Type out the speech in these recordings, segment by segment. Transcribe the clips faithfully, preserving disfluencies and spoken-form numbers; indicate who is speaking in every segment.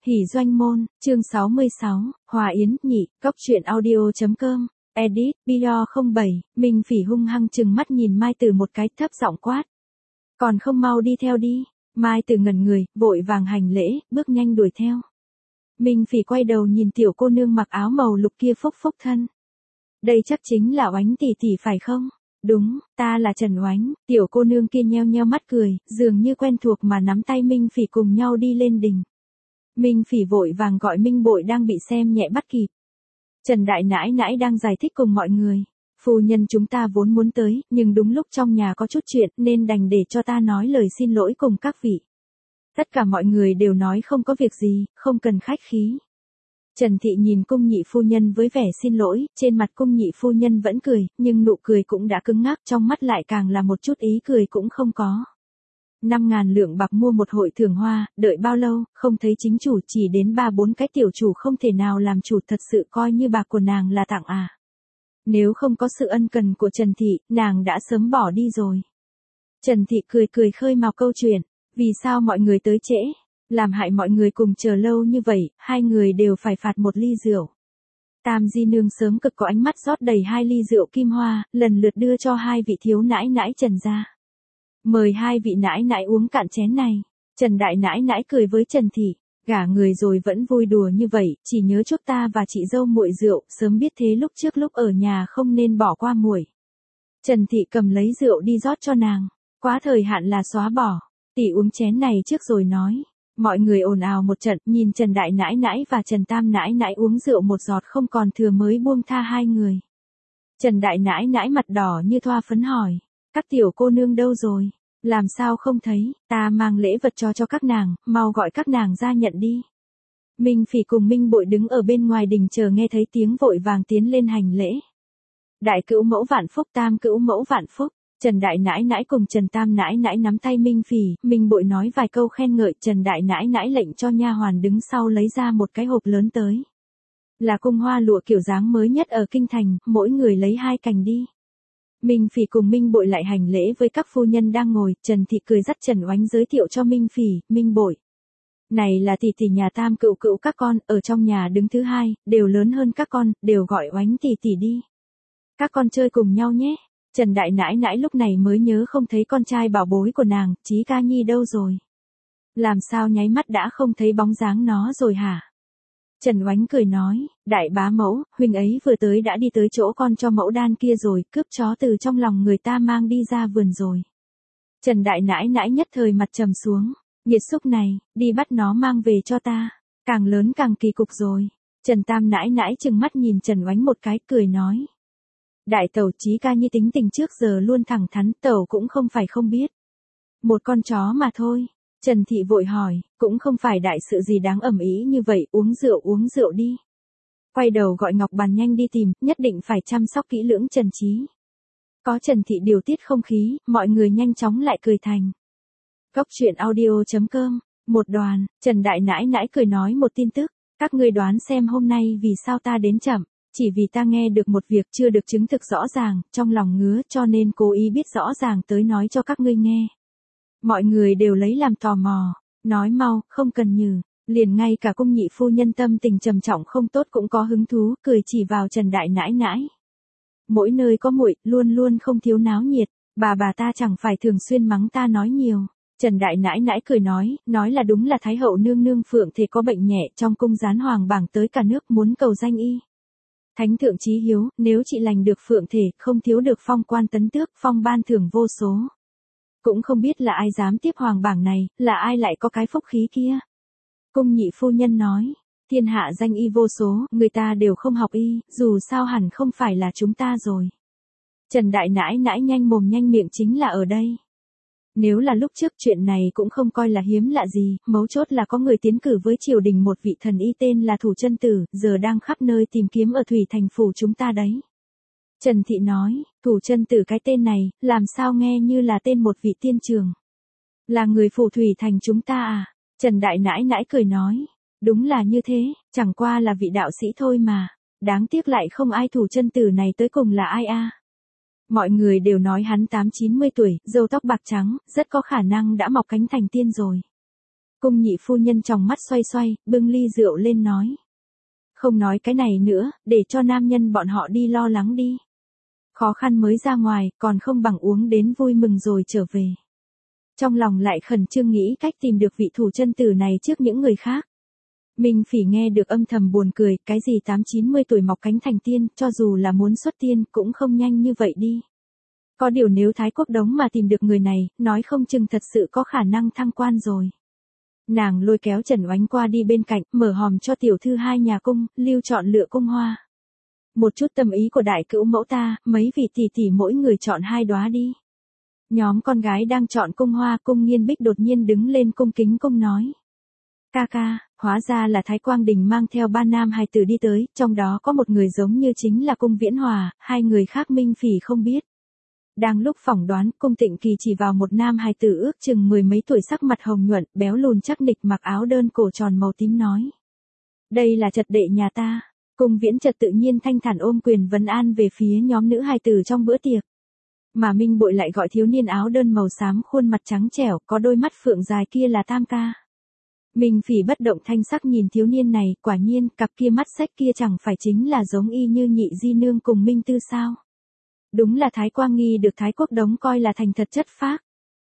Speaker 1: Hỷ doanh môn, chương sáu mươi sáu, Hòa Yến, nhị, Cốc truyện audio.com, edit, video không bảy, Minh Phỉ hung hăng chừng mắt nhìn Mai Tử một cái, thấp giọng quát. Còn không mau đi theo đi. Mai Tử ngẩn người, vội vàng hành lễ, bước nhanh đuổi theo. Minh Phỉ quay đầu nhìn tiểu cô nương mặc áo màu lục kia phúc phúc thân. Đây chắc chính là Oánh tỷ tỷ phải không? Đúng, ta là Trần Oánh. Tiểu cô nương kia nheo nheo mắt cười, dường như quen thuộc mà nắm tay Minh Phỉ cùng nhau đi lên đình. Minh Phỉ vội vàng gọi Minh Bội đang bị xem nhẹ bắt kịp. Trần đại nãi nãi đang giải thích cùng mọi người. Phu nhân chúng ta vốn muốn tới, nhưng đúng lúc trong nhà có chút chuyện nên đành để cho ta nói lời xin lỗi cùng các vị. Tất cả mọi người đều nói không có việc gì, không cần khách khí. Trần Thị nhìn cung nhị phu nhân với vẻ xin lỗi, trên mặt cung nhị phu nhân vẫn cười, nhưng nụ cười cũng đã cứng ngắc, trong mắt lại càng là một chút ý cười cũng không có. Năm ngàn lượng bạc mua một hội thưởng hoa, đợi bao lâu, không thấy chính chủ, chỉ đến ba bốn cái tiểu chủ không thể nào làm chủ, thật sự coi như bạc của nàng là tặng à. Nếu không có sự ân cần của Trần Thị, nàng đã sớm bỏ đi rồi. Trần Thị cười cười khơi mào câu chuyện, vì sao mọi người tới trễ, làm hại mọi người cùng chờ lâu như vậy, hai người đều phải phạt một ly rượu. Tam di nương sớm cực có ánh mắt rót đầy hai ly rượu kim hoa, lần lượt đưa cho hai vị thiếu nãi nãi Trần gia. Mời hai vị nãi nãi uống cạn chén này. Trần đại nãi nãi cười với Trần Thị, gả người rồi vẫn vui đùa như vậy, chỉ nhớ chúc ta và chị dâu muội rượu, sớm biết thế lúc trước lúc ở nhà không nên bỏ qua muội. Trần Thị cầm lấy rượu đi rót cho nàng, quá thời hạn là xóa bỏ, tỷ uống chén này trước rồi nói. Mọi người ồn ào một trận, nhìn Trần đại nãi nãi và Trần tam nãi nãi uống rượu một giọt không còn thừa mới buông tha hai người. Trần đại nãi nãi mặt đỏ như thoa phấn hỏi, các tiểu cô nương đâu rồi? Làm sao không thấy, ta mang lễ vật cho cho các nàng, mau gọi các nàng ra nhận đi. Minh Phỉ cùng Minh Bội đứng ở bên ngoài đình chờ nghe thấy tiếng vội vàng tiến lên hành lễ. Đại cữu mẫu vạn phúc, tam cữu mẫu vạn phúc. Trần đại nãi nãi cùng Trần tam nãi nãi nắm tay Minh Phỉ, Minh Bội nói vài câu khen ngợi, Trần đại nãi nãi lệnh cho nha hoàn đứng sau lấy ra một cái hộp lớn tới. Là cung hoa lụa kiểu dáng mới nhất ở kinh thành, mỗi người lấy hai cành đi. Minh Phỉ cùng Minh Bội lại hành lễ với các phu nhân đang ngồi, Trần Thị cười dắt Trần Oánh giới thiệu cho Minh Phỉ, Minh Bội. Này là tỷ tỷ nhà tam cữu cữu các con, ở trong nhà đứng thứ hai, đều lớn hơn các con, đều gọi Oánh tỷ tỷ đi. Các con chơi cùng nhau nhé. Trần đại nãi nãi lúc này mới nhớ không thấy con trai bảo bối của nàng, Chí Ca Nhi đâu rồi? Làm sao nháy mắt đã không thấy bóng dáng nó rồi hả? Trần Oánh cười nói, đại bá mẫu, huynh ấy vừa tới đã đi tới chỗ con cho mẫu đan kia rồi, cướp chó từ trong lòng người ta mang đi ra vườn rồi. Trần đại nãi nãi nhất thời mặt trầm xuống, nghiệt xúc này, đi bắt nó mang về cho ta, càng lớn càng kỳ cục rồi. Trần tam nãi nãi trừng mắt nhìn Trần Oánh một cái, cười nói. Đại tẩu Chí Ca Nhi tính tình trước giờ luôn thẳng thắn, tẩu cũng không phải không biết. Một con chó mà thôi. Trần Thị vội hỏi, cũng không phải đại sự gì đáng ầm ĩ như vậy, uống rượu uống rượu đi. Quay đầu gọi Ngọc Bàn nhanh đi tìm, nhất định phải chăm sóc kỹ lưỡng Trần Chí. Có Trần Thị điều tiết không khí, mọi người nhanh chóng lại cười thành. Cốc truyện audio.com, một đoàn, Trần đại nãi nãi cười nói một tin tức, các ngươi đoán xem hôm nay vì sao ta đến chậm. Chỉ vì ta nghe được một việc chưa được chứng thực rõ ràng, trong lòng ngứa cho nên cố ý biết rõ ràng tới nói cho các ngươi nghe. Mọi người đều lấy làm tò mò, nói mau, không cần nhừ, liền ngay cả cung nhị phu nhân tâm tình trầm trọng không tốt cũng có hứng thú, cười chỉ vào Trần đại nãi nãi. Mỗi nơi có muội, luôn luôn không thiếu náo nhiệt, bà bà ta chẳng phải thường xuyên mắng ta nói nhiều. Trần đại nãi nãi cười nói, nói là đúng là Thái hậu nương nương Phượng Thể có bệnh nhẹ, trong cung gián hoàng bảng tới cả nước muốn cầu danh y. Thánh thượng chí hiếu, nếu chị lành được Phượng Thể, không thiếu được phong quan tấn tước, phong ban thưởng vô số. Cũng không biết là ai dám tiếp hoàng bảng này, là ai lại có cái phúc khí kia. Cung nhị phu nhân nói, thiên hạ danh y vô số, người ta đều không học y, dù sao hẳn không phải là chúng ta rồi. Trần đại nãi nãi nhanh mồm nhanh miệng chính là ở đây. Nếu là lúc trước chuyện này cũng không coi là hiếm lạ gì, mấu chốt là có người tiến cử với triều đình một vị thần y tên là Thủ Chân Tử, giờ đang khắp nơi tìm kiếm ở Thủy Thành phủ chúng ta đấy. Trần Thị nói, Thủ Chân Tử cái tên này, làm sao nghe như là tên một vị tiên trường. Là người phủ Thủy Thành chúng ta à? Trần đại nãi nãi cười nói, đúng là như thế, chẳng qua là vị đạo sĩ thôi mà, đáng tiếc lại không ai Thủ Chân Tử này tới cùng là ai a. Mọi người đều nói hắn tám chín mươi tuổi, râu tóc bạc trắng, rất có khả năng đã mọc cánh thành tiên rồi. Cung nhị phu nhân tròng mắt xoay xoay, bưng ly rượu lên nói. Không nói cái này nữa, để cho nam nhân bọn họ đi lo lắng đi. Khó khăn mới ra ngoài, còn không bằng uống đến vui mừng rồi trở về. Trong lòng lại khẩn trương nghĩ cách tìm được vị thủ chân tử này trước những người khác. Minh Phỉ nghe được âm thầm buồn cười, cái gì tám chín mươi tuổi mọc cánh thành tiên, cho dù là muốn xuất tiên cũng không nhanh như vậy đi. Có điều nếu Thái Quốc Đống mà tìm được người này, nói không chừng thật sự có khả năng thăng quan rồi. Nàng lôi kéo Trần Oánh qua đi bên cạnh, mở hòm cho tiểu thư hai nhà cung, lưu chọn lựa cung hoa. Một chút tâm ý của đại cữu mẫu ta, mấy vị tỷ tỷ mỗi người chọn hai đóa đi. Nhóm con gái đang chọn cung hoa, Cung Nghiên Bích đột nhiên đứng lên cung kính cung nói. Ca ca, hóa ra là Thái Quang Đình mang theo ba nam hài tử đi tới, trong đó có một người giống như chính là Cung Viễn Hòa, hai người khác Minh Phỉ không biết. Đang lúc phỏng đoán, Cung Tịnh Kỳ chỉ vào một nam hài tử ước chừng mười mấy tuổi, sắc mặt hồng nhuận, béo lùn chắc nịch, mặc áo đơn cổ tròn màu tím nói. Đây là Trật đệ nhà ta. Cung Viễn Trật tự nhiên thanh thản ôm quyền vấn an về phía nhóm nữ hài tử trong bữa tiệc. Mà Minh Bội lại gọi thiếu niên áo đơn màu xám khuôn mặt trắng trẻo, có đôi mắt phượng dài kia là Tam ca. Minh Phỉ bất động thanh sắc nhìn thiếu niên này, quả nhiên, cặp kia mắt xách kia chẳng phải chính là giống y như Nhị Di Nương cùng Minh Tư sao. Đúng là Thái Quang Nghi được Thái Quốc Đống coi là thành thật chất phác.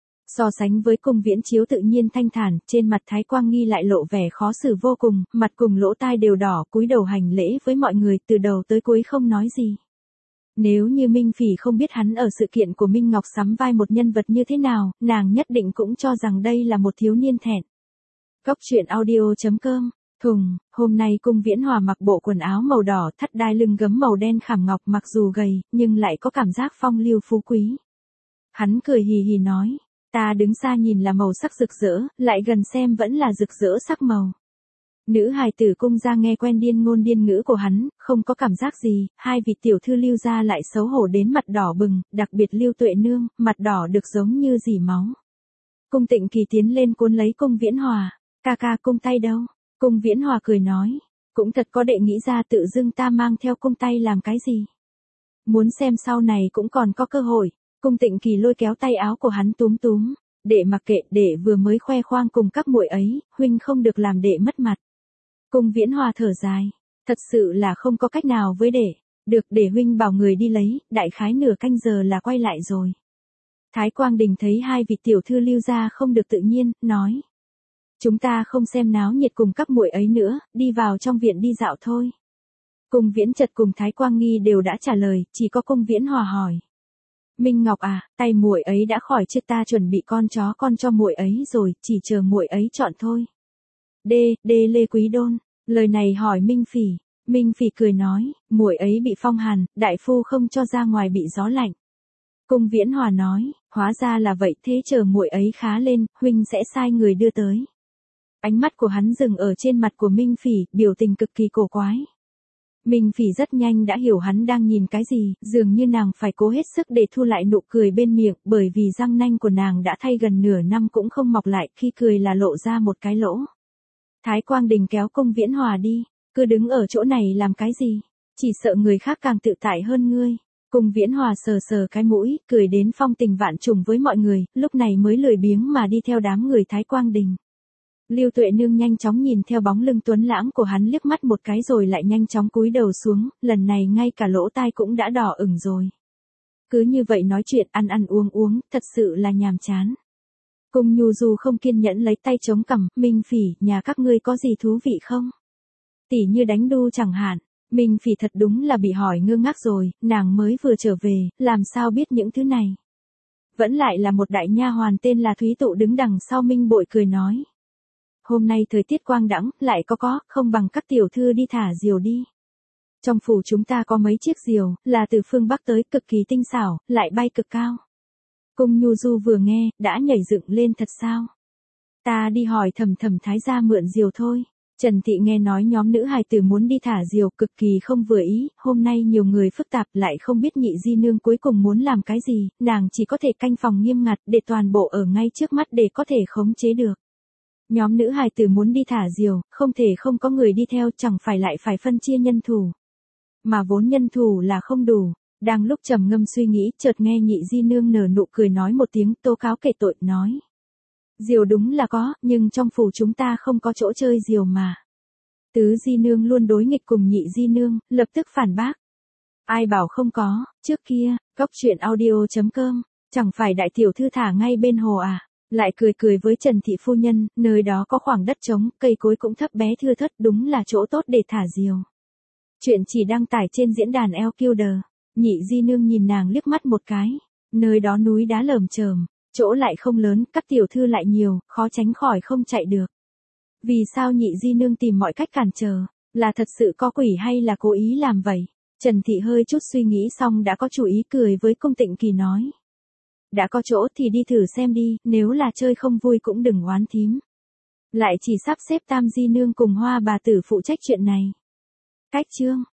Speaker 1: So sánh với Cung Viễn Chiếu tự nhiên thanh thản, trên mặt Thái Quang Nghi lại lộ vẻ khó xử vô cùng, mặt cùng lỗ tai đều đỏ, cúi đầu hành lễ với mọi người, từ đầu tới cuối không nói gì. Nếu như Minh Phỉ không biết hắn ở sự kiện của Minh Ngọc sắm vai một nhân vật như thế nào, nàng nhất định cũng cho rằng đây là một thiếu niên thẹn. Cốc truyện audio chấm com. Thùng, hôm nay Cung Viễn Hòa mặc bộ quần áo màu đỏ, thắt đai lưng gấm màu đen khảm ngọc, mặc dù gầy, nhưng lại có cảm giác phong lưu phú quý. Hắn cười hì hì nói, ta đứng xa nhìn là màu sắc rực rỡ, lại gần xem vẫn là rực rỡ sắc màu. Nữ hài tử Cung gia nghe quen điên ngôn điên ngữ của hắn, không có cảm giác gì, hai vị tiểu thư Lưu gia lại xấu hổ đến mặt đỏ bừng, đặc biệt Lưu Tuệ Nương, mặt đỏ được giống như dỉ máu. Cung Tịnh Kỳ tiến lên cuốn lấy Cung Viễn Hòa, ca ca cung tay đâu? Cung Viễn Hòa cười nói, cũng thật có đệ nghĩ ra tự dưng ta mang theo cung tay làm cái gì. Muốn xem sau này cũng còn có cơ hội. Cung Tịnh Kỳ lôi kéo tay áo của hắn túm túm, đệ mặc kệ, đệ vừa mới khoe khoang cùng các muội ấy, huynh không được làm đệ mất mặt. Cung Viễn Hòa thở dài, thật sự là không có cách nào với đệ, được để huynh bảo người đi lấy, đại khái nửa canh giờ là quay lại rồi. Thái Quang Đình thấy hai vị tiểu thư Lưu gia không được tự nhiên, nói. Chúng ta không xem náo nhiệt cùng các muội ấy nữa, đi vào trong viện đi dạo thôi. Cung Viễn Trật cùng Thái Quang Nghi đều đã trả lời, chỉ có Cung Viễn Hòa hỏi. Minh Ngọc à, tay muội ấy đã khỏi chưa, ta chuẩn bị con chó con cho muội ấy rồi, chỉ chờ muội ấy chọn thôi. Đê, đê Lê Quý Đôn, lời này hỏi Minh Phỉ, Minh Phỉ cười nói, muội ấy bị phong hàn, đại phu không cho ra ngoài bị gió lạnh. Cung Viễn Hòa nói, hóa ra là vậy, thế chờ muội ấy khá lên, huynh sẽ sai người đưa tới. Ánh mắt của hắn dừng ở trên mặt của Minh Phỉ, biểu tình cực kỳ cổ quái. Minh Phỉ rất nhanh đã hiểu hắn đang nhìn cái gì, dường như nàng phải cố hết sức để thu lại nụ cười bên miệng, bởi vì răng nanh của nàng đã thay gần nửa năm cũng không mọc lại, khi cười là lộ ra một cái lỗ. Thái Quang Đình kéo Cung Viễn Hòa đi, cứ đứng ở chỗ này làm cái gì, chỉ sợ người khác càng tự tại hơn ngươi. Cung Viễn Hòa sờ sờ cái mũi, cười đến phong tình vạn trùng với mọi người, lúc này mới lười biếng mà đi theo đám người Thái Quang Đình. Lưu Tuệ Nương nhanh chóng nhìn theo bóng lưng tuấn lãng của hắn liếc mắt một cái rồi lại nhanh chóng cúi đầu xuống, lần này ngay cả lỗ tai cũng đã đỏ ửng rồi. Cứ như vậy nói chuyện ăn ăn uống uống, thật sự là nhàm chán. Cung Nhu Du không kiên nhẫn lấy tay chống cằm, Minh Phỉ, nhà các ngươi có gì thú vị không? Tỉ như đánh đu chẳng hạn. Minh Phỉ thật đúng là bị hỏi ngơ ngác rồi, nàng mới vừa trở về, làm sao biết những thứ này. Vẫn lại là một đại nha hoàn tên là Thúy Tụ đứng đằng sau Minh Bội cười nói. Hôm nay thời tiết quang đãng, lại có có, không bằng các tiểu thư đi thả diều đi. Trong phủ chúng ta có mấy chiếc diều, là từ phương Bắc tới, cực kỳ tinh xảo, lại bay cực cao. Cung Nhu Du vừa nghe, đã nhảy dựng lên thật sao? Ta đi hỏi Thầm Thầm Thái gia mượn diều thôi. Trần Thị nghe nói nhóm nữ hài tử muốn đi thả diều, cực kỳ không vừa ý, hôm nay nhiều người phức tạp lại không biết Nhị Di Nương cuối cùng muốn làm cái gì, nàng chỉ có thể canh phòng nghiêm ngặt để toàn bộ ở ngay trước mắt để có thể khống chế được. Nhóm nữ hài tử muốn đi thả diều, không thể không có người đi theo, chẳng phải lại phải phân chia nhân thủ. Mà vốn nhân thủ là không đủ. Đang lúc trầm ngâm suy nghĩ, chợt nghe Nhị Di Nương nở nụ cười nói một tiếng, tố cáo kể tội, nói. Diều đúng là có, nhưng trong phủ chúng ta không có chỗ chơi diều mà. Tứ di nương luôn đối nghịch cùng nhị di nương, lập tức phản bác. Ai bảo không có, trước kia, cốc truyện audio.com, chẳng phải đại tiểu thư thả ngay bên hồ à. Lại cười cười với Trần Thị Phu Nhân, nơi đó có khoảng đất trống, cây cối cũng thấp bé thưa thớt, đúng là chỗ tốt để thả diều. Chuyện chỉ đăng tải trên diễn đàn eo kiu đờ. Nhị di nương nhìn nàng liếc mắt một cái. Nơi đó núi đá lởm chởm, chỗ lại không lớn, các tiểu thư lại nhiều, khó tránh khỏi không chạy được. Vì sao nhị di nương tìm mọi cách cản trở? Là thật sự có quỷ hay là cố ý làm vậy? Trần Thị hơi chút suy nghĩ xong đã có chủ ý, cười với Cung Tịnh Kỳ nói. Đã có chỗ thì đi thử xem đi, nếu là chơi không vui cũng đừng oán thím. Lại chỉ sắp xếp Tam di nương cùng Hoa bà tử phụ trách chuyện này. Cách chương